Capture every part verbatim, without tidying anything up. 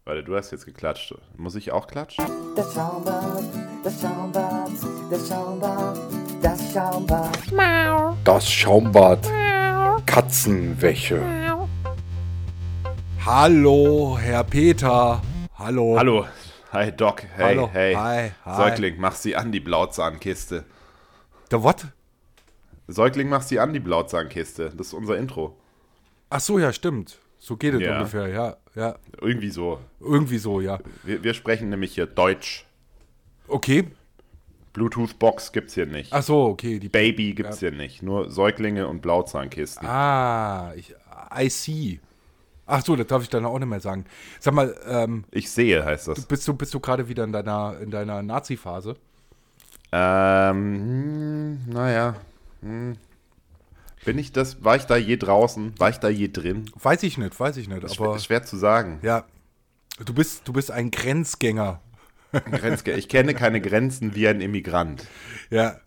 Warte, du hast jetzt geklatscht. Muss ich auch klatschen? Das Schaumbad, das Schaumbad, das Schaumbad, das Schaumbad. Das Schaumbad. Katzenwäsche. Hallo, Herr Peter. Hallo. Hallo. Hi, Doc. Hey, Hallo. hey. Hi, hi. Säugling, mach sie an, die Blautzahnkiste. Der what? Säugling, mach sie an, die Blautzahnkiste. Das ist unser Intro. Ach so, ja, stimmt. So geht es Ja. ungefähr, ja, ja. Irgendwie so. Irgendwie so, ja. Wir, wir sprechen nämlich hier Deutsch. Okay. Bluetooth-Box gibt's hier nicht. Ach so, okay. Die Baby gibt's hier nicht. Nur Säuglinge und Blauzahnkisten. Ah, ich, I see. Ach so, das darf ich dann auch nicht mehr sagen. Sag mal, ähm, Ich sehe, heißt das. bist du, bist du gerade wieder in deiner, in deiner Nazi-Phase? Ähm, hm, naja. Hm. Bin ich das, war ich da je draußen? War ich da je drin? Weiß ich nicht, weiß ich nicht. Ist Aber schwer, schwer zu sagen. ja, du bist, du bist ein Grenzgänger. Grenzge- ich kenne keine Grenzen wie ein Immigrant. Ja.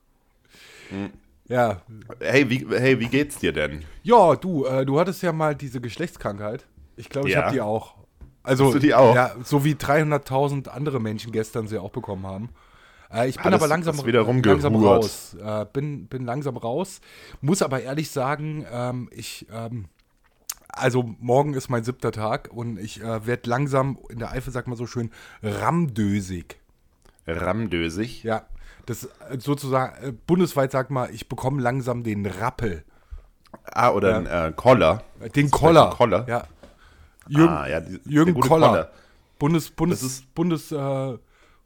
Ja. Hey, wie, hey, wie geht's dir denn? Ja, du, äh, du hattest ja mal diese Geschlechtskrankheit. Ich glaube, ich Ja. habe die auch. Also, Hast du die auch? Ja, so wie dreihunderttausend andere Menschen gestern sie auch bekommen haben. Äh, ich bin Alles aber langsam, ist wieder langsam rumgehurt. raus. Äh, bin, bin langsam raus. Muss aber ehrlich sagen, ähm, ich, ähm, also morgen ist mein siebter Tag und ich äh, werde langsam, in der Eifel sagt man so schön, ramdösig. Ramdösig? Ja, das äh, sozusagen, äh, bundesweit sagt man, ich bekomme langsam den Rappel. Ah, oder ein äh, Koller. Äh, Den Ist das Koller. ein Koller? Ja. Jürgen, Ah, ja, die- Jürgen der gute Koller. Koller. Bundes, Bundes, Das ist- Bundes äh,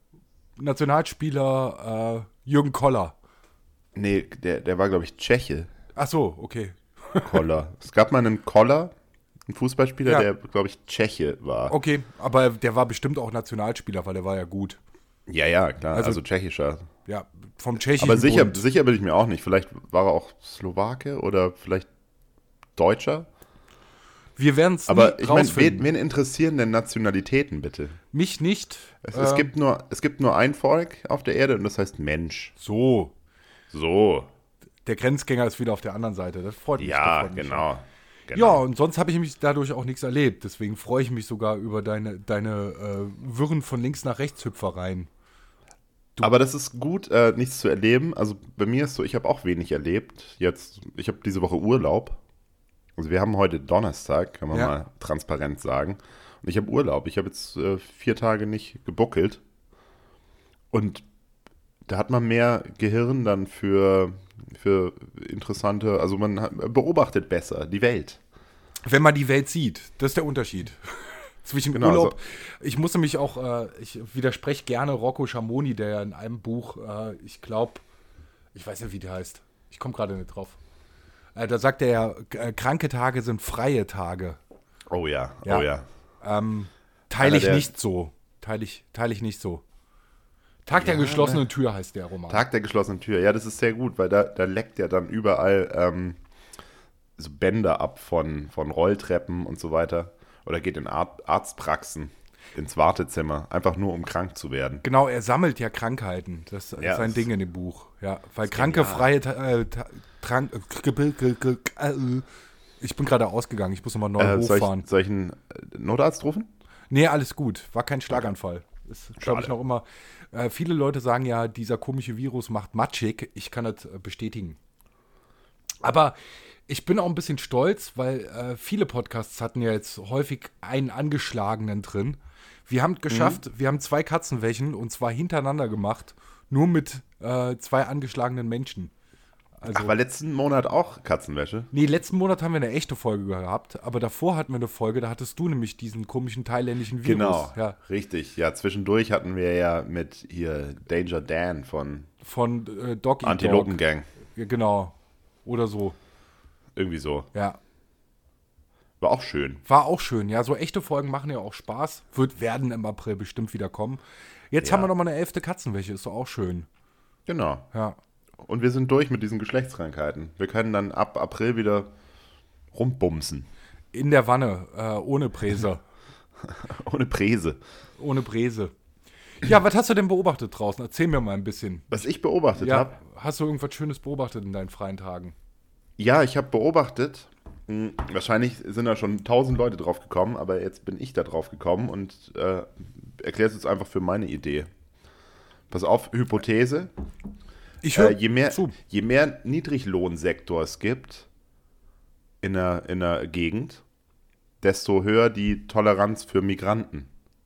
Nationalspieler äh, Jürgen Koller. Nee, der, der war, glaube ich, Tscheche. Ach so, okay. Koller. Es gab mal einen Koller, einen Fußballspieler, Ja. der, glaube ich, Tscheche war. Okay, aber der war bestimmt auch Nationalspieler, weil der war ja gut. Ja, ja, klar. Also- Also, tschechischer. Ja, vom tschechischen Aber sicher, Bund. sicher bin ich mir auch nicht. Vielleicht war er auch Slowake oder vielleicht Deutscher. Wir werden es Aber ich meine, wen, rausfinden. wen interessieren denn Nationalitäten bitte? Mich nicht. Es, es, äh, gibt nur, es gibt nur ein Volk auf der Erde und das heißt Mensch. So, So. der Grenzgänger ist wieder auf der anderen Seite. Das freut mich. das Ja, freut mich. genau. Ja, genau. und sonst habe ich mich dadurch auch nichts erlebt. Deswegen freue ich mich sogar über deine, deine äh, Wirren von links nach rechts Hüpfereien. Aber das ist gut, äh, nichts zu erleben. Also bei mir ist so, ich habe auch wenig erlebt. Jetzt, ich habe diese Woche Urlaub. Also wir haben heute Donnerstag, kann man Ja. mal transparent sagen. Und ich habe Urlaub. Ich habe jetzt äh, vier Tage nicht gebuckelt. Und da hat man mehr Gehirn dann für, für interessante, also man hat, beobachtet besser die Welt. Wenn man die Welt sieht, das ist der Unterschied. Zwischen Genau, Urlaub. Ich musste mich auch, äh, ich widerspreche gerne Rocco Schamoni, der ja in einem Buch, äh, ich glaube, ich weiß nicht, wie der heißt. Ich komme gerade nicht drauf. Äh, da sagt er ja, äh, kranke Tage sind freie Tage. Oh ja, Ja. oh ja. Ähm, teile Einer ich der- nicht so. Teile ich, teile ich nicht so. Tag der Ja, geschlossenen ne? Tür heißt der Roman. Tag der geschlossenen Tür. Ja, das ist sehr gut, weil da, da leckt ja dann überall ähm, so Bänder ab von, von Rolltreppen und so weiter. Oder geht in Ar- Arztpraxen ins Wartezimmer, einfach nur um krank zu werden. Genau, er sammelt ja Krankheiten. Das ist Ja, sein das- Ding in dem Buch. Ja, weil kranke, genial. freie Ta äh, ta trank, äh, g- g- g- äh, ich bin gerade ausgegangen, ich muss nochmal neu Äh, soll, hochfahren. ich, soll ich einen äh, Notarzt rufen? Nee, alles gut. War kein Schlaganfall. Ist, glaube ich, Schade. noch immer. Äh, viele Leute sagen ja, dieser komische Virus macht matschig. Ich kann das äh, bestätigen. Aber ich bin auch ein bisschen stolz, weil äh, viele Podcasts hatten ja jetzt häufig einen angeschlagenen drin. Wir haben geschafft, Mhm. wir haben zwei Katzenwächen und zwar hintereinander gemacht, nur mit äh, zwei angeschlagenen Menschen. Also, Ach, war letzten Monat auch Katzenwäsche? nee, letzten Monat haben wir eine echte Folge gehabt, aber davor hatten wir eine Folge, da hattest du nämlich diesen komischen thailändischen Virus. Genau, Ja, richtig. Ja, zwischendurch hatten wir ja mit hier Danger Dan von von äh, Dog Eat Antilopen Dog. Gang. Ja, genau. Oder so. Irgendwie so. Ja. War auch schön. War auch schön. Ja, so echte Folgen machen ja auch Spaß. Wird werden im April bestimmt wieder kommen. Jetzt Ja. haben wir noch mal eine elfte Katzenwäsche. Ist doch auch schön. Genau. Ja. Und wir sind durch mit diesen Geschlechtskrankheiten. Wir können dann ab April wieder rumbumsen. In der Wanne. Äh, ohne Präse. Ohne Präse. ohne Präse. Ja, was hast du denn beobachtet draußen? Erzähl mir mal ein bisschen. Was ich beobachtet Ja, habe. hast du irgendwas Schönes beobachtet in deinen freien Tagen? Ja, ich habe beobachtet, Hm, Wahrscheinlich sind da schon tausend Leute drauf gekommen, aber jetzt bin ich da drauf gekommen und äh, erkläre es jetzt einfach für meine Idee. Pass auf, Hypothese. Ich höre Äh, je, mehr, zu. je mehr Niedriglohnsektor es gibt in der, in der Gegend, desto höher die Toleranz für Migranten.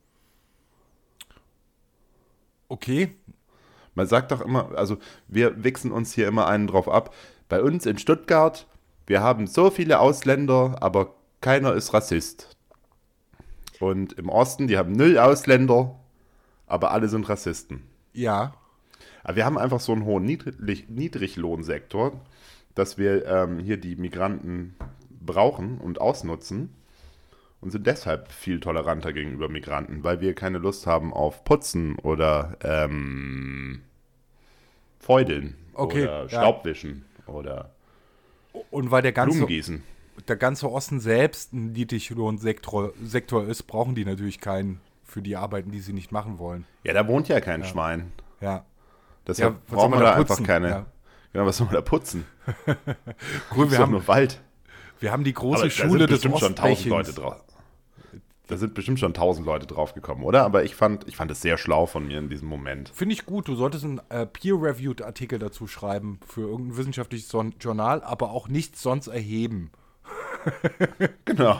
Okay, Man sagt doch immer, also wir wichsen uns hier immer einen drauf ab. Bei uns in Stuttgart, wir haben so viele Ausländer, aber keiner ist Rassist. Und im Osten, die haben null Ausländer, aber alle sind Rassisten. ja. Aber wir haben einfach so einen hohen Niedrig Niedriglohnsektor, dass wir ähm, hier die Migranten brauchen und ausnutzen und sind deshalb viel toleranter gegenüber Migranten, weil wir keine Lust haben auf Putzen oder ähm, Feudeln Okay, oder ja. Staubwischen oder Und weil der ganze, Blumengießen. der ganze Osten selbst ein Niedriglohnsektor Sektor ist, brauchen die natürlich keinen für die Arbeiten, die sie nicht machen wollen. Ja, da wohnt ja kein Schwein. Ja. Deshalb Ja, was soll brauchen man wir da da einfach putzen? keine. Ja. Genau, was soll man da putzen? Cool, Ist wir doch haben, nur Wald. wir haben die große Aber da Schule sind des bestimmt schon tausend Leute Ostbechens. drauf. Da sind bestimmt schon tausend Leute drauf gekommen, oder? Aber ich fand, ich fand es sehr schlau von mir in diesem Moment. Finde ich gut. Du solltest einen äh, peer-reviewed Artikel dazu schreiben für irgendein wissenschaftliches Son Journal, aber auch nichts sonst erheben. Genau.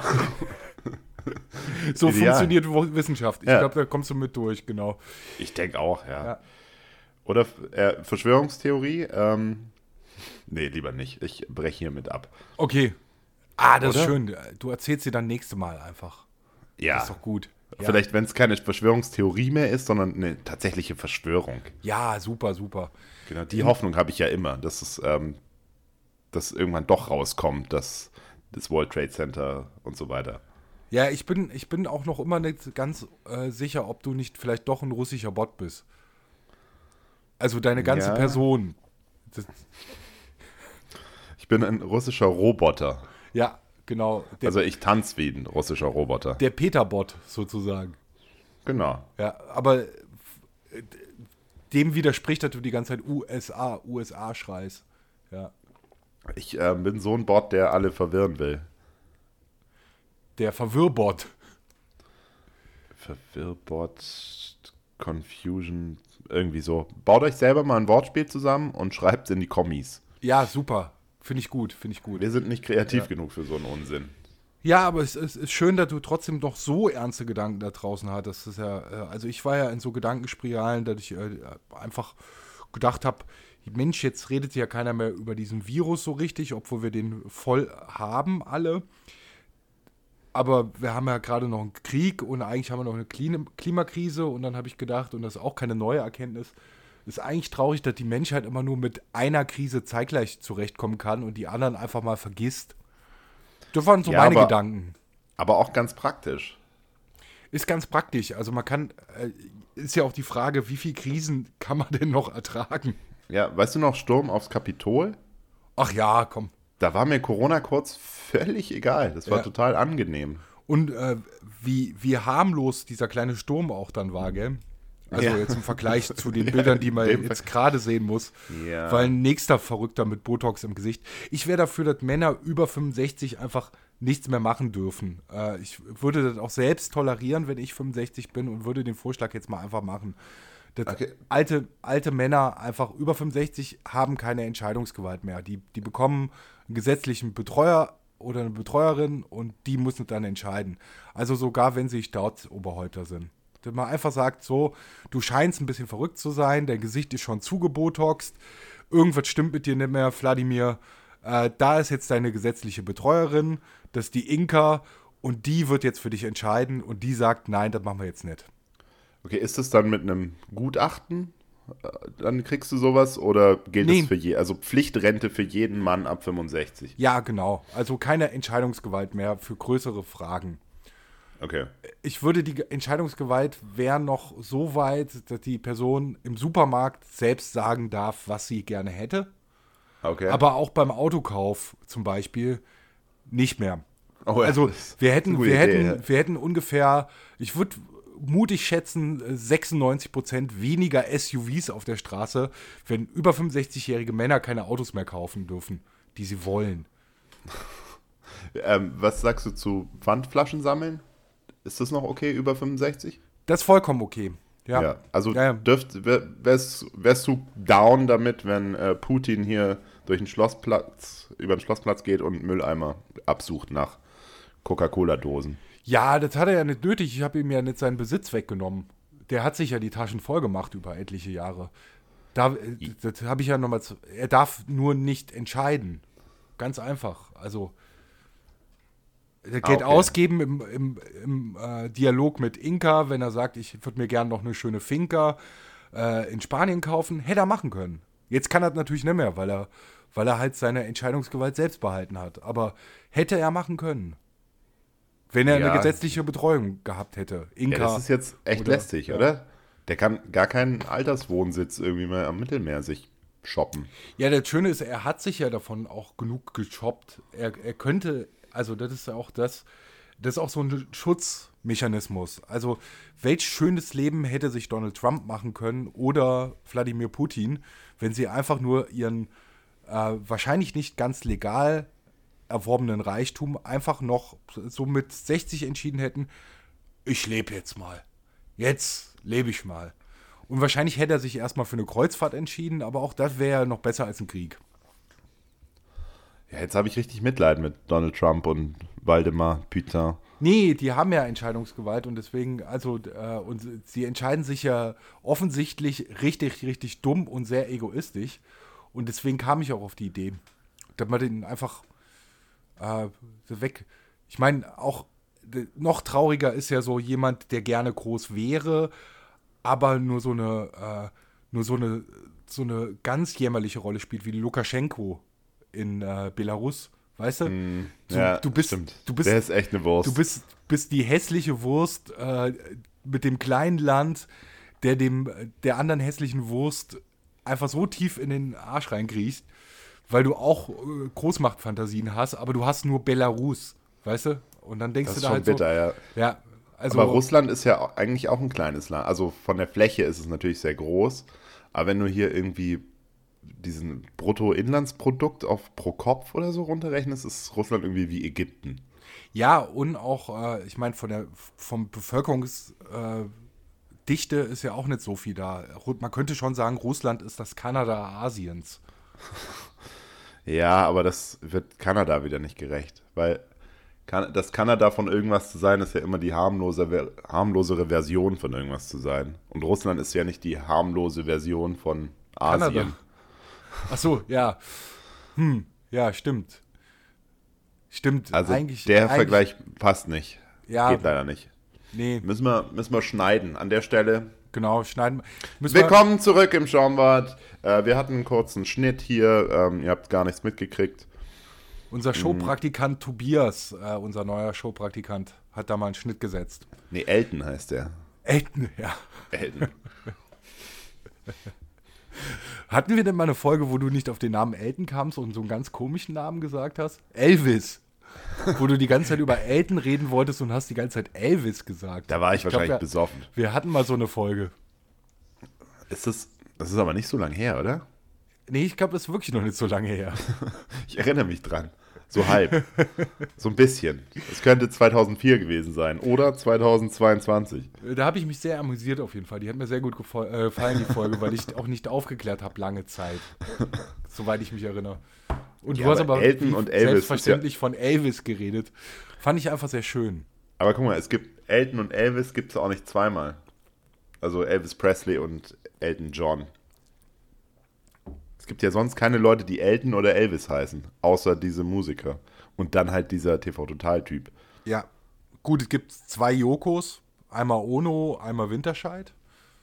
So Ideal. funktioniert Wo- Wissenschaft. Ich Ja. glaube, da kommst du mit durch, genau. Ich denke auch, ja. Ja. Oder äh, Verschwörungstheorie? Ähm, nee, lieber nicht. Ich breche hiermit ab. Okay. Ah, das ist Oder? schön. Du erzählst sie dann nächste Mal einfach. Ja. Das ist doch gut. Ja. Vielleicht, wenn es keine Verschwörungstheorie mehr ist, sondern eine tatsächliche Verschwörung. Ja, super, super. Genau, die Hoffnung habe ich ja immer, dass es ähm, dass irgendwann doch rauskommt, dass das World Trade Center und so weiter. Ja, ich bin, ich bin auch noch immer nicht ganz äh, sicher, ob du nicht vielleicht doch ein russischer Bot bist. Also deine ganze Ja. Person. Das, Ich bin ein russischer Roboter. ja, genau. Der, Also ich tanze wie ein russischer Roboter. der Peter-Bot sozusagen. Genau. Ja, aber äh, dem widerspricht, dass du die ganze Zeit U S A, U S A schreist. Ja. Ich äh, bin so ein Bot, der alle verwirren will. Der Verwirrbot. Verwirrbot, Confusion, irgendwie so. Baut euch selber mal ein Wortspiel zusammen und schreibt es in die Kommis. Ja, super. Finde ich gut, finde ich gut. Wir sind nicht kreativ genug für so einen Unsinn. Ja, aber es ist, ist schön, dass du trotzdem doch so ernste Gedanken da draußen hattest. Das ist ja, äh, also ich war ja in so Gedankenspiralen, dass ich äh, einfach gedacht habe, Mensch, jetzt redet ja keiner mehr über diesen Virus so richtig, obwohl wir den voll haben alle. Aber wir haben ja gerade noch einen Krieg und eigentlich haben wir noch eine Klim- Klimakrise und dann habe ich gedacht, und das ist auch keine neue Erkenntnis, ist eigentlich traurig, dass die Menschheit immer nur mit einer Krise zeitgleich zurechtkommen kann und die anderen einfach mal vergisst. Das waren so Ja, meine aber- Gedanken. Aber auch ganz praktisch. Ist ganz praktisch. Also man kann, äh, ist ja auch die Frage, wie viele Krisen kann man denn noch ertragen? Ja, weißt du noch, Sturm aufs Kapitol? Ach ja, komm. Da war mir Corona kurz völlig egal. Das war Ja. total angenehm. Und äh, wie, wie harmlos dieser kleine Sturm auch dann war, gell? Also Ja. jetzt im Vergleich zu den Bildern, die man in dem jetzt gerade sehen muss. Ja. Weil ein nächster Verrückter mit Botox im Gesicht. Ich wäre dafür, dass Männer über fünfundsechzig einfach nichts mehr machen dürfen. Äh, ich würde das auch selbst tolerieren, wenn ich fünfundsechzig bin und würde den Vorschlag jetzt mal einfach machen. Das Okay. alte, alte Männer einfach über fünfundsechzig haben keine Entscheidungsgewalt mehr. Die, die bekommen einen gesetzlichen Betreuer oder eine Betreuerin und die müssen dann entscheiden. Also sogar, wenn sie Staatsoberhäupter sind. Dass man einfach sagt, so, du scheinst ein bisschen verrückt zu sein, dein Gesicht ist schon zugebotoxt, irgendwas stimmt mit dir nicht mehr, Wladimir. Äh, da ist jetzt deine gesetzliche Betreuerin, das ist die Inka und die wird jetzt für dich entscheiden und die sagt, nein, das machen wir jetzt nicht. Okay, ist es dann mit einem Gutachten? Äh, Dann kriegst du sowas oder gilt Nee. es für je, also Pflichtrente für jeden Mann ab fünfundsechzig? Ja, genau. Also keine Entscheidungsgewalt mehr für größere Fragen. Okay. Ich würde die Ge- Entscheidungsgewalt wäre noch so weit, dass die Person im Supermarkt selbst sagen darf, was sie gerne hätte. Okay. Aber auch beim Autokauf zum Beispiel nicht mehr. Oh ja, Also das ist wir eine hätten, gute wir Idee, hätten, ja. wir hätten ungefähr, ich würde mutig schätzen, sechsundneunzig Prozent weniger S U Vs auf der Straße, wenn über fünfundsechzigjährige Männer keine Autos mehr kaufen dürfen, die sie wollen. Ähm, was sagst du zu Pfandflaschen sammeln? Ist das noch okay, über fünfundsechzig? Das ist vollkommen okay. Ja. Ja, also Ja, ja. dürft, wär, wärst, wärst du down damit, wenn äh, Putin hier durch den Schlossplatz, über den Schlossplatz geht und Mülleimer absucht nach Coca-Cola-Dosen? Ja, das hat er ja nicht nötig. Ich habe ihm ja nicht seinen Besitz weggenommen. Der hat sich ja die Taschen voll gemacht über etliche Jahre. Da, äh, das habe ich ja nochmal. Er darf nur nicht entscheiden. Ganz einfach. Also, er Geld Ah, okay. ausgeben im, im, im äh, Dialog mit Inka, wenn er sagt, ich würde mir gerne noch eine schöne Finca äh, in Spanien kaufen, hätte er machen können. Jetzt kann er das natürlich nicht mehr, weil er, weil er halt seine Entscheidungsgewalt selbst behalten hat. Aber hätte er machen können. Wenn er Ja. eine gesetzliche Betreuung gehabt hätte. Inka. Ja, das ist jetzt echt oder- lästig, ja. oder? Der kann gar keinen Alterswohnsitz irgendwie mehr am Mittelmeer sich shoppen. Ja, das Schöne ist, er hat sich ja davon auch genug geshoppt. Er, er könnte, also das ist ja auch das, das ist auch so ein Schutzmechanismus. Also, welch schönes Leben hätte sich Donald Trump machen können oder Wladimir Putin, wenn sie einfach nur ihren äh, wahrscheinlich nicht ganz legal erworbenen Reichtum einfach noch so mit sechzig entschieden hätten, ich lebe jetzt mal. Jetzt lebe ich mal. Und wahrscheinlich hätte er sich erstmal für eine Kreuzfahrt entschieden, aber auch das wäre ja noch besser als ein Krieg. Ja, jetzt habe ich richtig Mitleid mit Donald Trump und Waldemar Putin. Nee, die haben ja Entscheidungsgewalt und deswegen, also, äh, und sie entscheiden sich ja offensichtlich richtig, richtig dumm und sehr egoistisch. Und deswegen kam ich auch auf die Idee, dass man den einfach äh, weg. Ich meine, auch d- noch trauriger ist ja so jemand, der gerne groß wäre, aber nur so eine, äh, nur so eine, so eine ganz jämmerliche Rolle spielt, wie Lukaschenko in äh, Belarus. Weißt du? du, ja, du bist, stimmt. du bist Der ist echt eine Wurst. Du bist, bist die hässliche Wurst äh, mit dem kleinen Land, der dem der anderen hässlichen Wurst einfach so tief in den Arsch reinkriecht, weil du auch äh, Großmachtfantasien hast, aber du hast nur Belarus, weißt du? Und dann denkst das du ist da schon halt bitter, ja. so, ja, also Aber Russland ist ja au- eigentlich auch ein kleines Land. Also von der Fläche ist es natürlich sehr groß. Aber wenn du hier irgendwie diesen Bruttoinlandsprodukt auf pro Kopf oder so runterrechnest, ist Russland irgendwie wie Ägypten. ja, und auch, äh, ich meine, von der vom Bevölkerungsdichte äh, Dichte ist ja auch nicht so viel da. Ru- Man könnte schon sagen, Russland ist das Kanada Asiens. Ja, aber das wird Kanada wieder nicht gerecht. Weil kan das Kanada von irgendwas zu sein, ist ja immer die harmlose, ver- harmlosere Version von irgendwas zu sein. Und Russland ist ja nicht die harmlose Version von Asien. Kanada. Ach so, ja. Hm, ja, stimmt. Stimmt. Also eigentlich, der eigentlich, Vergleich passt nicht. Ja. Geht leider nicht. Nee, Müssen wir, müssen wir schneiden. An der Stelle. genau, schneiden. Müssen wir- Willkommen zurück im Schaumbad. Äh, wir hatten einen kurzen Schnitt hier. Ähm, ihr habt gar nichts mitgekriegt. Unser Mhm. Showpraktikant Tobias, äh, unser neuer Showpraktikant, hat da mal einen Schnitt gesetzt. Nee, Elton heißt der. Elton, ja. Elton. Hatten wir denn mal eine Folge, wo du nicht auf den Namen Elton kamst und so einen ganz komischen Namen gesagt hast? Elvis. Wo du die ganze Zeit über Elton reden wolltest und hast die ganze Zeit Elvis gesagt. Da war ich, glaub, wahrscheinlich wir, besoffen. Wir hatten mal so eine Folge. Ist das, das ist aber nicht so lange her, oder? Nee, ich glaube, das ist wirklich noch nicht so lange her. Ich erinnere mich dran. So halb. So ein bisschen. Es könnte zweitausendvier gewesen sein. Oder zweitausendzweiundzwanzig. Da habe ich mich sehr amüsiert auf jeden Fall. Die hat mir sehr gut gefol- äh, gefallen, die Folge, weil ich auch nicht aufgeklärt habe lange Zeit. Soweit ich mich erinnere. Und Ja, du hast aber aber Elton wie und Elvis ist selbstverständlich von Elvis geredet. Fand ich einfach sehr schön. Aber guck mal, es gibt Elton und Elvis gibt es auch nicht zweimal. Also Elvis Presley und Elton John. Es gibt ja sonst keine Leute, die Elton oder Elvis heißen, außer diese Musiker. Und dann halt dieser T V-Total-Typ. Ja. Gut, es gibt zwei Jokos. Einmal Ono, einmal Winterscheid.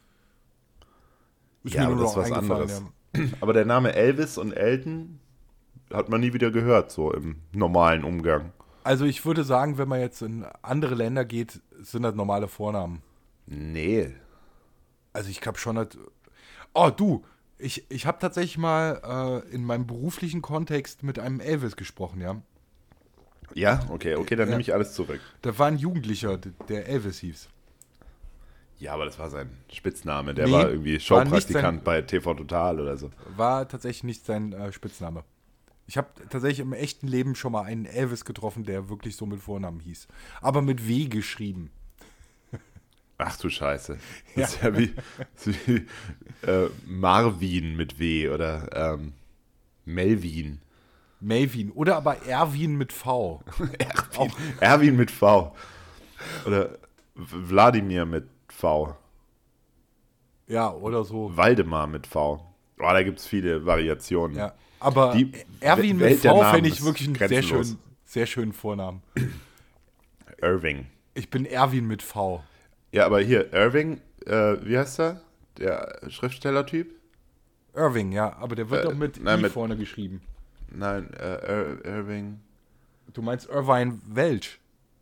Ist Ja, mir aber nur das ist noch was eingefallen, anderes. ja. Aber der Name Elvis und Elton hat man nie wieder gehört, so im normalen Umgang. Also ich würde sagen, wenn man jetzt in andere Länder geht, sind das normale Vornamen. Nee. Also ich glaube schon, dass... Oh, du, ich, ich habe tatsächlich mal äh, in meinem beruflichen Kontext mit einem Elvis gesprochen, ja. Ja, okay, okay, dann Ja. nehme ich alles zurück. Da war ein Jugendlicher, d- der Elvis hieß. Ja, aber das war sein Spitzname. Der Nee, war irgendwie war nicht Showpraktikant sein- bei T V Total oder so. War tatsächlich nicht sein äh, Spitzname. Ich habe tatsächlich im echten Leben schon mal einen Elvis getroffen, der wirklich so mit Vornamen hieß. Aber mit W geschrieben. Ach du Scheiße. Das ist ja wie, das ist wie äh, Marvin mit W oder ähm, Melvin. Melvin. Oder aber Erwin mit V. Erwin, Erwin mit V. Oder Wladimir mit V. Ja, oder so. Waldemar mit V. Oh, da gibt es viele Variationen. Ja. Aber Die Erwin mit Welt der V Namen fände ich ist wirklich einen sehr, grenzenlos. schön, sehr schönen Vornamen. Irving. Ich bin Erwin mit V. Ja, aber hier, Irving, äh, wie heißt er? Der Schriftstellertyp? Irving, ja. Aber der wird Äh, doch mit nein, I mit- vorne geschrieben. Nein, äh, Ir Irving. Du meinst Irvine Welch.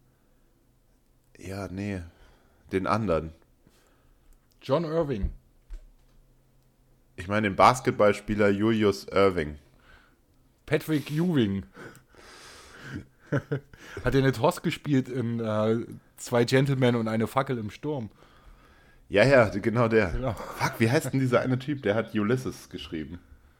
Ja, nee. Den anderen. John Irving. Ich meine den Basketballspieler Julius Irving. Patrick Ewing. Hat er nicht Hoss gespielt in äh, Zwei Gentlemen und eine Fackel im Sturm? Ja, ja, genau der. Genau. Fuck, wie heißt denn dieser eine Typ? Der hat Ulysses geschrieben.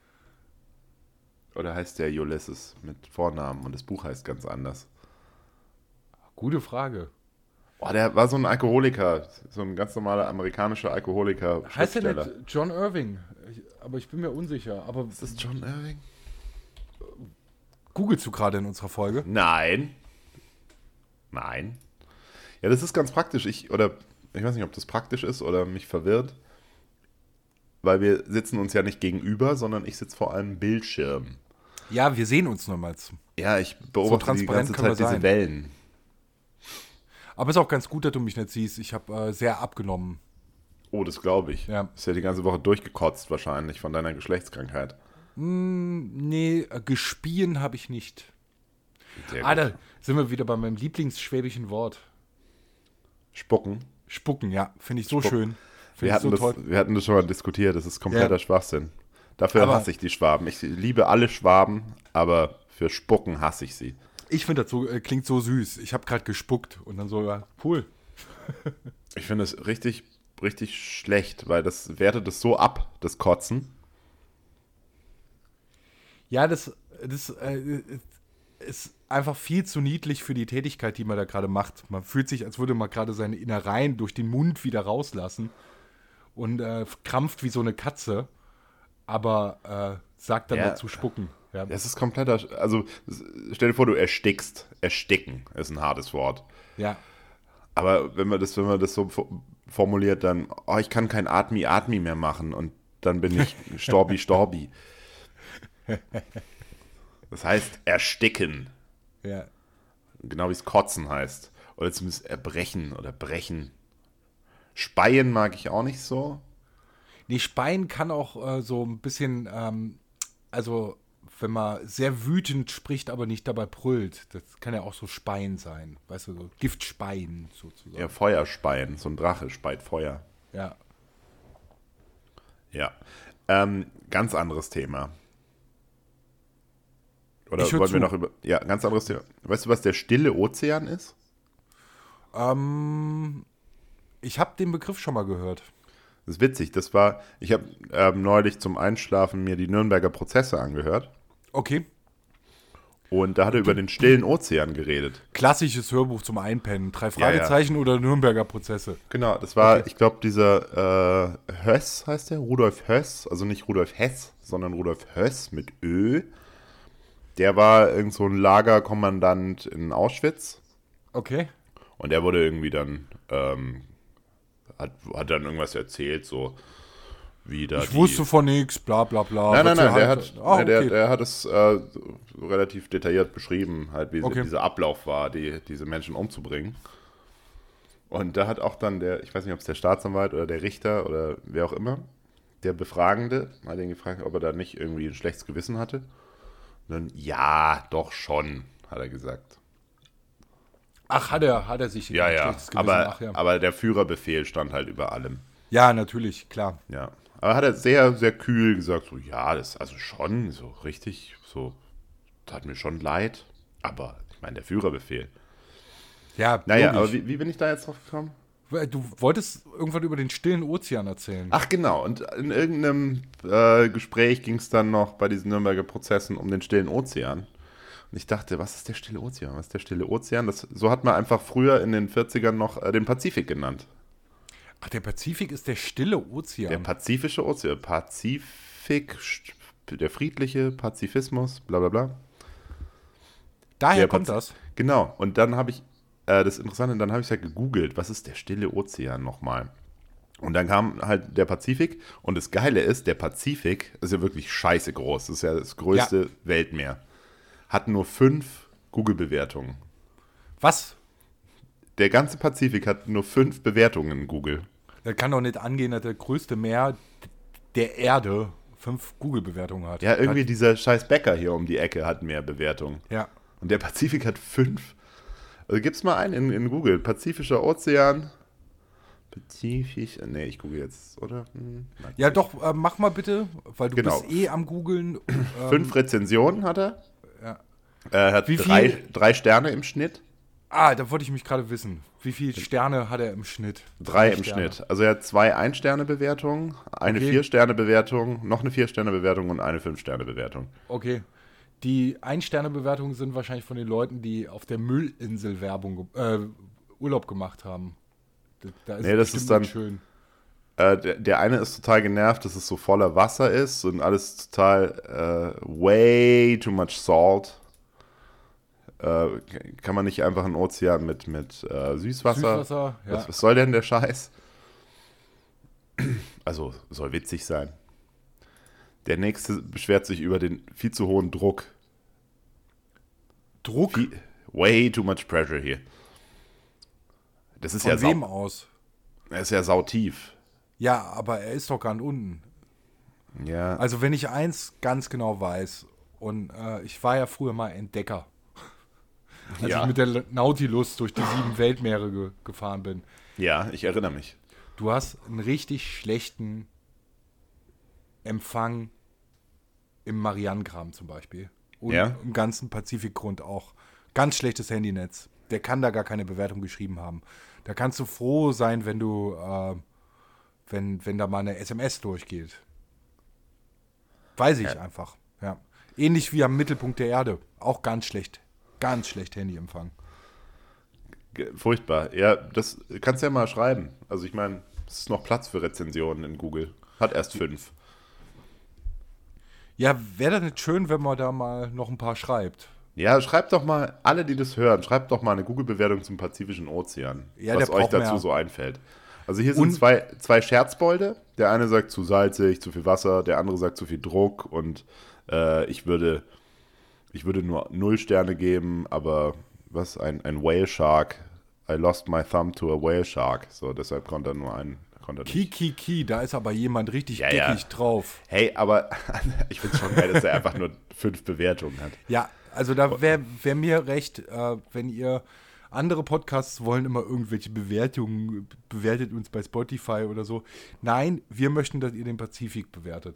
Oder heißt der Ulysses mit Vornamen und das Buch heißt ganz anders. Gute Frage. Oh, der war so ein Alkoholiker, so ein ganz normaler amerikanischer Alkoholiker. Heißt er Schriftsteller. nicht John Irving? Ich, aber ich bin mir unsicher. Aber Ist das John Irving? googelst du gerade in unserer Folge? Nein. Nein. Ja, das ist ganz praktisch. Ich, oder ich weiß nicht, ob das praktisch ist oder mich verwirrt. Weil wir sitzen uns ja nicht gegenüber, sondern ich sitze vor einem Bildschirm. Ja, wir sehen uns nochmals. Ja, ich beobachte die transparent ganze können wir Zeit diese sein. Wellen. Aber ist auch ganz gut, dass du mich nicht siehst. Ich habe äh, sehr abgenommen. Oh, das glaube ich. Ja. Ist ja die ganze Woche durchgekotzt wahrscheinlich von deiner Geschlechtskrankheit. Nee, äh, gespien habe ich nicht. Sehr Ah, gut. da sind wir wieder bei meinem Lieblingsschwäbischen Wort. Spucken. Spucken, ja. Finde ich so Spucken. schön. Wir Finde ich hatten, so das, toll. wir hatten das schon mal diskutiert. Das ist kompletter Ja. Schwachsinn. Dafür Aber- hasse ich die Schwaben. Ich liebe alle Schwaben, aber für Spucken hasse ich sie. Ich finde, das so, äh, klingt so süß. Ich habe gerade gespuckt und dann so, ja, cool. Ich finde es richtig, richtig schlecht, weil das wertet es so ab, das Kotzen. Ja, das, das äh, ist einfach viel zu niedlich für die Tätigkeit, die man da gerade macht. Man fühlt sich, als würde man gerade seine Innereien durch den Mund wieder rauslassen und äh, krampft wie so eine Katze, aber äh, sagt dann Ja. dazu spucken. Ja. Das ist kompletter, also stell dir vor, du erstickst. Ersticken ist ein hartes Wort. ja. Aber wenn man das, wenn man das so fo- formuliert, dann, oh, ich kann kein Atmi Atmi mehr machen und dann bin ich Storbi Storbi. Das heißt ersticken, ja. genau wie es kotzen heißt. Oder zumindest erbrechen oder brechen. Speien mag ich auch nicht so. Nee, Speien kann auch äh, so ein bisschen, ähm, also wenn man sehr wütend spricht, aber nicht dabei brüllt, das kann ja auch so Speien sein. Weißt du, so Giftspeien sozusagen. Ja, Feuerspeien, so ein Drache speit Feuer. Ja. Ja. Ähm, ganz anderes Thema. Oder Ich hör wollen wir zu. noch über. Ja, ganz anderes Thema. Weißt du, was der stille Ozean ist? Ähm, ich habe den Begriff schon mal gehört. Das ist witzig. Das war, ich habe ähm, neulich zum Einschlafen mir die Nürnberger Prozesse angehört. Okay. Und da hat er über den stillen Ozean geredet. Klassisches Hörbuch zum Einpennen. Drei ja. Fragezeichen oder Nürnberger Prozesse. Genau, das war, Okay. ich glaube, dieser äh, Höss heißt der, Rudolf Höss, also nicht Rudolf Hess, sondern Rudolf Höss mit Ö. Der war irgend so ein Lagerkommandant in Auschwitz Okay. und der wurde irgendwie dann, ähm, hat, hat dann irgendwas erzählt, so wie da Ich die... wusste von nichts, bla bla bla. Nein, nein, Was nein, der halt- hat, Ah, nein, der, okay. der hat es äh, so relativ detailliert beschrieben, halt wie Okay. dieser Ablauf war, die, diese Menschen umzubringen. Und da hat auch dann der, ich weiß nicht, ob es der Staatsanwalt oder der Richter oder wer auch immer, der Befragende, hat ihn gefragt, ob er da nicht irgendwie ein schlechtes Gewissen hatte. Und dann, ja, doch schon, hat er gesagt. Ach, hat er, hat er sich Ja, ein ja, schlechtes Gewissen- aber, Ach, ja. aber der Führerbefehl stand halt über allem. Ja, natürlich, klar. Ja, aber hat er sehr, sehr kühl gesagt, so, ja, das also schon, so richtig, so, tat mir schon leid, aber ich meine, der Führerbefehl. Ja, Naja, logisch. aber wie, wie bin ich da jetzt drauf gekommen? Du wolltest irgendwann über den stillen Ozean erzählen. Ach genau, und in irgendeinem äh, Gespräch ging es dann noch bei diesen Nürnberger Prozessen um den stillen Ozean. Und ich dachte, was ist der stille Ozean? Was ist der stille Ozean? Das, so hat man einfach früher in den vierzigern noch äh, den Pazifik genannt. Ach, der Pazifik ist der stille Ozean. Der Pazifische Ozean. Pazifik, der friedliche Pazifismus, bla bla bla. Daher Der kommt Paz- das. Genau, und dann habe ich, äh, das Interessante, dann habe ich halt gegoogelt, was ist der stille Ozean nochmal? Und dann kam halt der Pazifik und das Geile ist, der Pazifik ist ja wirklich scheiße groß, das ist ja das größte Ja. Weltmeer, hat nur fünf Google-Bewertungen. Was? Der ganze Pazifik hat nur fünf Bewertungen in Google. Das kann doch nicht angehen, dass der größte Meer der Erde fünf Google-Bewertungen hat. Ja, irgendwie dieser scheiß Bäcker hier um die Ecke hat mehr Bewertungen. Ja. Und der Pazifik hat fünf. Also gib's mal ein in, in Google. Pazifischer Ozean. Pazifisch. Nee, ich google jetzt, oder? Hm, nein. Ja, doch, äh, mach mal bitte, weil du Genau. bist eh am Googeln. Ähm, Fünf Rezensionen hat er. Ja. Er hat Wie drei, viel- drei Sterne im Schnitt. Ah, da wollte ich mich gerade wissen. Wie viele Sterne hat er im Schnitt? Drei im Sterne. Schnitt. Also er hat zwei Ein-Sterne-Bewertungen, eine Okay. Vier-Sterne-Bewertung, noch eine Vier-Sterne-Bewertung und eine Fünf-Sterne-Bewertung. Okay. Die Ein-Sterne-Bewertungen sind wahrscheinlich von den Leuten, die auf der Müllinsel Werbung, ge- äh, Urlaub gemacht haben. Da, da ist Nee, das bestimmt ist dann- nicht schön. Äh, der, der eine ist total genervt, dass es so voller Wasser ist und alles total äh, way too much salt. Äh, kann man nicht einfach einen Ozean mit, mit äh, Süßwasser? Süßwasser, ja. was, was soll denn der Scheiß? Also, soll witzig sein. Der nächste beschwert sich über den viel zu hohen Druck. Druck? Viel, way too much pressure hier. Das ist Von ja wem sau, aus? er ist ja sautief. Ja, aber er ist doch ganz unten. Ja. Also wenn ich eins ganz genau weiß, und äh, ich war ja früher mal Entdecker, als Ja. ich mit der Nautilus durch die sieben Weltmeere ge gefahren bin. ja, ich erinnere mich. Du hast einen richtig schlechten Empfang im Marianengraben zum Beispiel. Und Ja. im ganzen Pazifikgrund auch. Ganz schlechtes Handynetz. Der kann da gar keine Bewertung geschrieben haben. Da kannst du froh sein, wenn du, äh, wenn, wenn da mal eine S M S durchgeht. Weiß ich Ja. einfach. Ja. Ähnlich wie am Mittelpunkt der Erde. Auch ganz schlecht. Ganz schlecht Handyempfang. Ge- Furchtbar. Ja, das kannst du ja mal schreiben. Also ich meine, es ist noch Platz für Rezensionen in Google. Hat erst fünf. Ja, wäre das nicht schön, wenn man da mal noch ein paar schreibt? Ja, schreibt doch mal, alle, die das hören, schreibt doch mal eine Google-Bewertung zum Pazifischen Ozean. Ja, was der euch braucht dazu mehr. so einfällt. Also hier sind Und- zwei, zwei Scherzbolde. Der eine sagt zu salzig, zu viel Wasser. Der andere sagt zu viel Druck. Und äh, ich würde ich würde nur null Sterne geben, aber was, ein, ein Whale Shark. I lost my thumb to a Whale Shark. So, deshalb konnte er nur einen. Konnte er Ki, nicht. ki, ki, da ist aber jemand richtig Ja, ja. geckig drauf. Hey, aber ich finde es schon geil, dass er einfach nur fünf Bewertungen hat. Ja, also da wäre wär mir recht, äh, wenn ihr andere Podcasts wollen immer irgendwelche Bewertungen, bewertet uns bei Spotify oder so. Nein, wir möchten, dass ihr den Pazifik bewertet.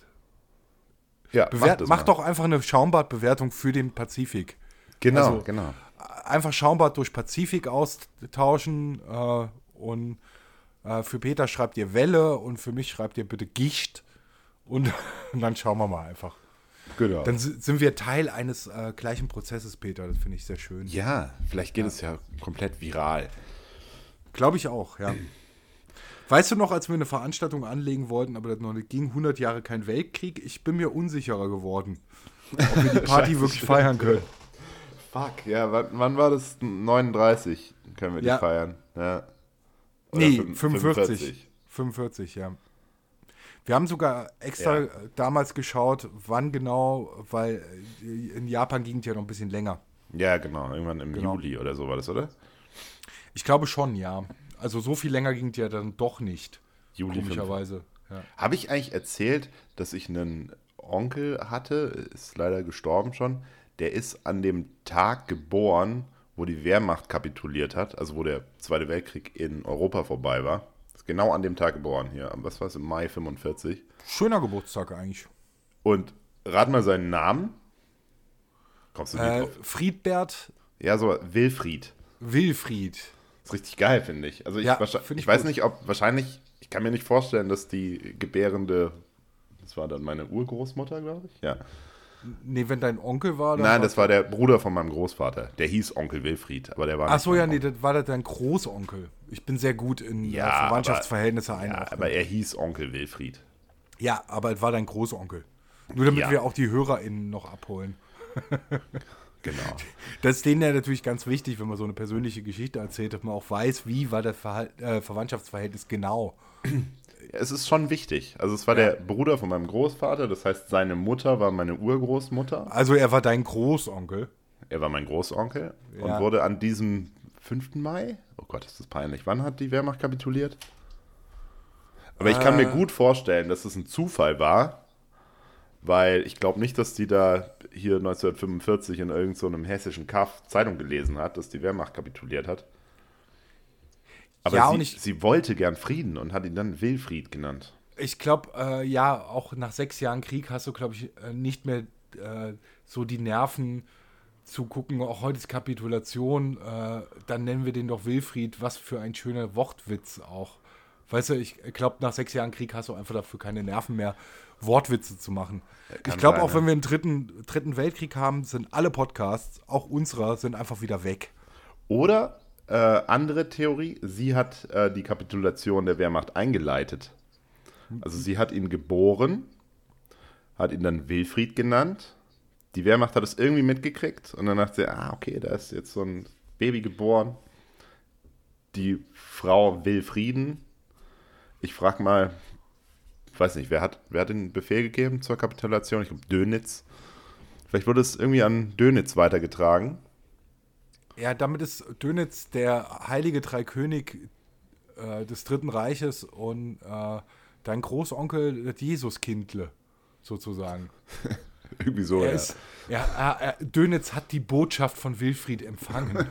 Ja, Bewert, das macht mal. doch einfach eine Schaumbad-Bewertung für den Pazifik. Genau, also- genau. Einfach Schaumbad durch Pazifik austauschen äh, und äh, für Peter schreibt ihr Welle und für mich schreibt ihr bitte Gicht und, und dann schauen wir mal einfach. genau. Dann si- sind wir Teil eines äh, gleichen Prozesses, Peter. Das finde ich sehr schön. Ja, vielleicht geht es ja komplett viral. Glaube ich auch, ja. Weißt du noch, als wir eine Veranstaltung anlegen wollten, aber das noch nicht ging, hundert Jahre kein Weltkrieg? Ich bin mir unsicherer geworden, ob wir die Party Scheiße, wirklich stimmt. feiern können. Fuck, ja, wann, wann war das? neununddreißig können wir die Ja. feiern. Ja. Oder Nee, fünf- fünfundvierzig. fünfundvierzig, ja. Wir haben sogar extra Ja. äh, damals geschaut, wann genau, weil äh, in Japan ging es ja noch ein bisschen länger. Ja, genau. Irgendwann im Genau. Juli oder so war das, oder? Ich glaube schon, ja. Also so viel länger ging es ja dann doch nicht. Juli Komischerweise. Ja. Habe ich eigentlich erzählt, dass ich einen Onkel hatte, ist leider gestorben schon, der ist an dem Tag geboren, wo die Wehrmacht kapituliert hat, also wo der Zweite Weltkrieg in Europa vorbei war. Ist genau an dem Tag geboren hier. Was war es? Im Mai fünfundvierzig. Schöner Geburtstag eigentlich. Und rat mal seinen Namen. Kommst du nicht Äh, drauf? Friedbert Ja, so Wilfried. Wilfried. Das ist richtig geil, finde ich. Also ich, Ja, wahrscheinlich- find ich ich weiß gut. nicht, ob, wahrscheinlich, ich kann mir nicht vorstellen, dass die gebärende, das war dann meine Urgroßmutter, glaube ich. Ja. Nee, wenn dein Onkel war, dann Nein, war's- das war der Bruder von meinem Großvater. Der hieß Onkel Wilfried, aber der war Ach nicht so, mein ja, nee, Onkel. das war das dein Großonkel. Ich bin sehr gut in Ja, äh, Verwandtschaftsverhältnisse Ja, einordnen. aber er hieß Onkel Wilfried. Ja, aber es war dein Großonkel. Nur damit Ja. wir auch die HörerInnen noch abholen. Genau. Das ist denen ja natürlich ganz wichtig, wenn man so eine persönliche Geschichte erzählt, dass man auch weiß, wie war das Verhal äh, Verwandtschaftsverhältnis genau. Es ist schon wichtig. Also es war Ja. der Bruder von meinem Großvater, das heißt, seine Mutter war meine Urgroßmutter. Also er war dein Großonkel. Er war mein Großonkel und Ja. wurde an diesem fünften Mai, oh Gott, ist das peinlich, wann hat die Wehrmacht kapituliert? Aber ich kann Äh. mir gut vorstellen, dass es ein Zufall war, weil ich glaube nicht, dass die da hier neunzehnhundertfünfundvierzig in irgendeinem so einem hessischen Kaff Zeitung gelesen hat, dass die Wehrmacht kapituliert hat. Aber Ja, sie, und ich- sie wollte gern Frieden und hat ihn dann Wilfried genannt. Ich glaube, äh, ja, auch nach sechs Jahren Krieg hast du, glaube ich, äh, nicht mehr äh, so die Nerven zu gucken, auch heute ist Kapitulation, äh, dann nennen wir den doch Wilfried, was für ein schöner Wortwitz auch. Weißt du, ich glaube, nach sechs Jahren Krieg hast du einfach dafür keine Nerven mehr, Wortwitze zu machen. kann Ich glaube, sein, auch ja. wenn wir einen dritten, dritten Weltkrieg haben, sind alle Podcasts, auch unserer, sind einfach wieder weg. Oder äh, andere Theorie, sie hat äh, die Kapitulation der Wehrmacht eingeleitet. Also sie hat ihn geboren, hat ihn dann Wilfried genannt. Die Wehrmacht hat es irgendwie mitgekriegt und dann dachte sie, ah, okay, da ist jetzt so ein Baby geboren. Die Frau will Frieden. Ich frage mal, ich weiß nicht, wer hat, wer hat den Befehl gegeben zur Kapitulation? Ich glaube, Dönitz. Vielleicht wurde es irgendwie an Dönitz weitergetragen. Ja, damit ist Dönitz der heilige Dreikönig äh, des Dritten Reiches und äh, dein Großonkel das Jesuskindle, sozusagen. Irgendwie so, Er ja. ist, ja, er, er, Dönitz hat die Botschaft von Wilfried empfangen.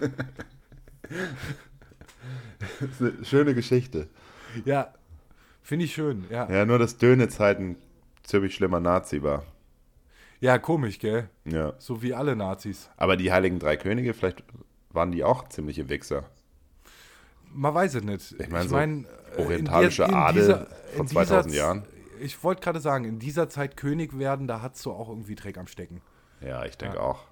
Das ist eine schöne Geschichte. Ja, finde ich schön. Ja. ja, Ja, nur dass Dönitz halt ein ziemlich schlimmer Nazi war. komisch, gell? Ja. So wie alle Nazis. Aber die Heiligen Drei Könige, vielleicht waren die auch ziemliche Wichser. Man weiß es nicht. Ich meine, so mein, äh, orientalische in der- in Adel dieser- vor in dieser zweitausend Z- Jahren. Ich wollte gerade sagen, in dieser Zeit König werden, da hast du auch irgendwie Dreck am Stecken. Ja, ich denke Ja. auch.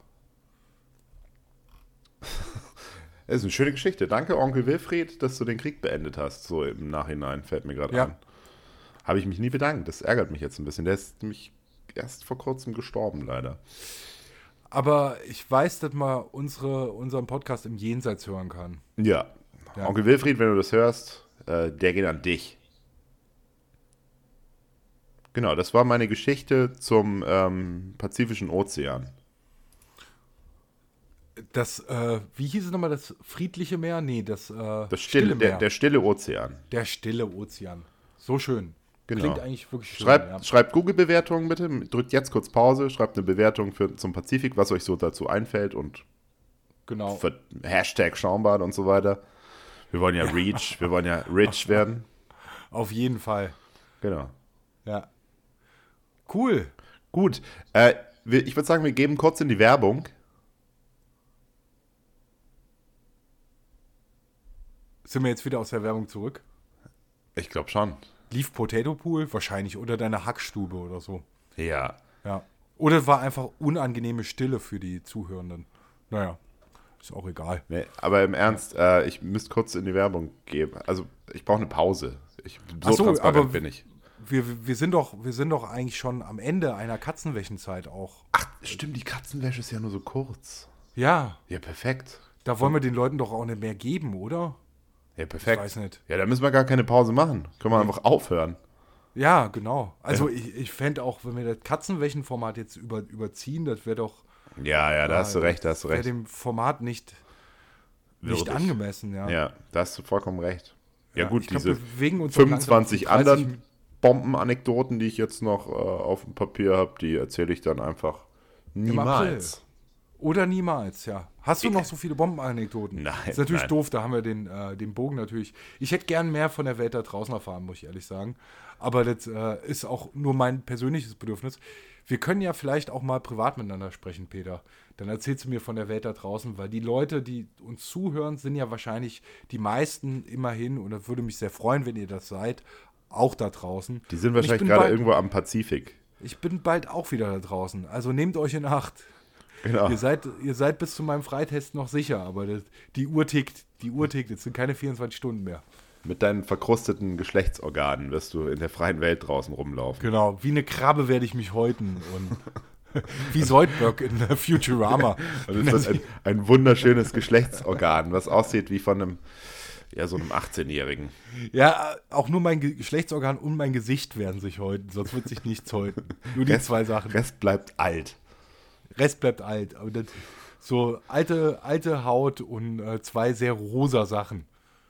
Das ist eine schöne Geschichte. Danke, Onkel Wilfried, dass du den Krieg beendet hast. So im Nachhinein fällt mir gerade Ja. ein. Habe ich mich nie bedankt. Das ärgert mich jetzt ein bisschen. Der ist nämlich erst vor kurzem gestorben, leider. Aber ich weiß, dass man unsere, unseren Podcast im Jenseits hören kann. Ja. Ja. Onkel Wilfried, wenn du das hörst, äh, der geht an dich. Genau, das war meine Geschichte zum ähm, Pazifischen Ozean. Das, äh, wie hieß es nochmal, das friedliche Meer? Nee, das, äh, Das stille, der, Meer. der stille Ozean. Der stille Ozean. So schön. Genau. Klingt eigentlich wirklich schön. Schreibt, ja. schreibt Google-Bewertungen bitte. Drückt jetzt kurz Pause, schreibt eine Bewertung für, zum Pazifik, was euch so dazu einfällt und Genau. für Hashtag Schaumbad und so weiter. Wir wollen ja Reach, wir wollen ja rich werden. Auf jeden Fall. Genau. Ja. Cool. Gut, äh, wir, ich würde sagen, wir geben kurz in die Werbung. Sind wir jetzt wieder aus der Werbung zurück? Ich glaube schon. Lief Potato Pool? Wahrscheinlich. Oder deine Hackstube oder so. Ja. Ja. Oder war einfach unangenehme Stille für die Zuhörenden. Naja, ist auch egal. Nee, aber im Ernst, äh, ich müsste kurz in die Werbung geben. Also, ich brauche eine Pause. Ich, so Ach so, transparent aber- bin ich. Wir, wir, sind doch, wir sind doch eigentlich schon am Ende einer Katzenwäschenzeit auch. Ach, stimmt, die Katzenwäsche ist ja nur so kurz. Ja, Ja, perfekt. da wollen wir den Leuten doch auch nicht mehr geben, oder? Ja, perfekt. Ich weiß nicht. Ja, da müssen wir gar keine Pause machen. Können wir einfach aufhören. Ja, genau. Also ich, ich fände auch, wenn wir das Katzenwäschenformat jetzt über, überziehen, das wäre doch Ja, ja, da hast du recht, da hast du wäre recht. dem Format nicht, nicht Würdig. angemessen. Ja, Ja, da hast du vollkommen recht. Ja, Ja, gut, ich glaub, diese wir bewegen uns doch fünfundzwanzig langsam zu dreißig anderen Bombenanekdoten, die ich jetzt noch äh, auf dem Papier habe, die erzähle ich dann einfach April. niemals. Oder niemals, ja. Hast du noch so viele Bombenanekdoten? Nein, Ist natürlich nein. doof, da haben wir den, äh, den Bogen natürlich. Ich hätte gern mehr von der Welt da draußen erfahren, muss ich ehrlich sagen. Aber das äh, ist auch nur mein persönliches Bedürfnis. Wir können ja vielleicht auch mal privat miteinander sprechen, Peter. Dann erzählst du mir von der Welt da draußen, weil die Leute, die uns zuhören, sind ja wahrscheinlich die meisten immerhin, und das würde mich sehr freuen, wenn ihr das seid, auch da draußen. Die sind Und ich wahrscheinlich bin gerade bald- irgendwo am Pazifik. Ich bin bald auch wieder da draußen. Also nehmt euch in Acht. Genau. Ihr seid, ihr seid bis zu meinem Freitest noch sicher, aber das, die Uhr tickt, die Uhr tickt, es sind keine vierundzwanzig Stunden mehr. Mit deinen verkrusteten Geschlechtsorganen wirst du in der freien Welt draußen rumlaufen. Genau, wie eine Krabbe werde ich mich häuten und wie Soldberg in äh, Futurama. Also ist das ein, ein wunderschönes Geschlechtsorgan, was aussieht wie von einem, ja, so einem achtzehnjährigen. Ja, auch nur mein Ge- Geschlechtsorgan und mein Gesicht werden sich häuten, sonst wird sich nichts häuten. Nur die Rest, zwei Sachen. Rest bleibt alt. Rest bleibt alt, aber das, so alte, alte Haut und äh, zwei sehr rosa Sachen.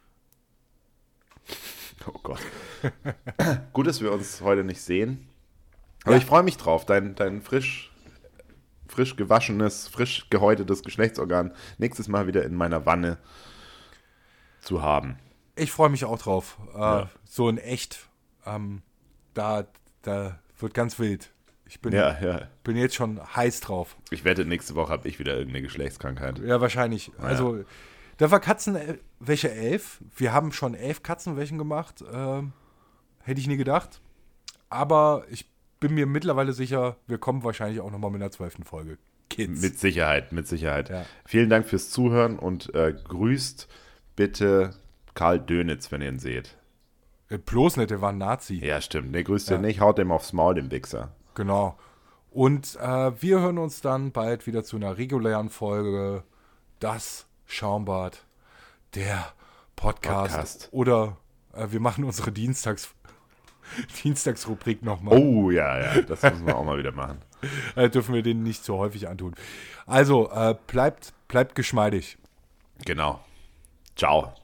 Oh Gott. Gut, dass wir uns heute nicht sehen. Aber Ja. ich freue mich drauf, dein, dein frisch, frisch gewaschenes, frisch gehäutetes Geschlechtsorgan nächstes Mal wieder in meiner Wanne zu haben. Ich freue mich auch drauf. Äh, Ja. So in echt. Ähm, da, da wird ganz wild. Ich bin, Ja, ja. bin jetzt schon heiß drauf. Ich wette, nächste Woche habe ich wieder irgendeine Geschlechtskrankheit. Ja, wahrscheinlich. Also, da war Katzenwäsche elf. Wir haben schon elf Katzenwäschen gemacht. Ähm, hätte ich nie gedacht. Aber ich bin mir mittlerweile sicher, wir kommen wahrscheinlich auch nochmal mit einer zwölften Folge. Kids. Mit Sicherheit, mit Sicherheit. Ja. Vielen Dank fürs Zuhören und äh, grüßt bitte Karl Dönitz, wenn ihr ihn seht. Äh, bloß nicht, der war ein Nazi. Ja, stimmt. Ne, grüßt Ja. ihr nicht, haut dem aufs Maul, dem Wichser. Genau. Und äh, wir hören uns dann bald wieder zu einer regulären Folge. Das Schaumbad, der Podcast. Podcast. Oder äh, wir machen unsere Dienstags Dienstagsrubrik nochmal. Oh, ja, ja, das müssen wir auch mal wieder machen. Äh, dürfen wir den nicht so häufig antun. Also, äh, bleibt, bleibt geschmeidig. Genau. Ciao.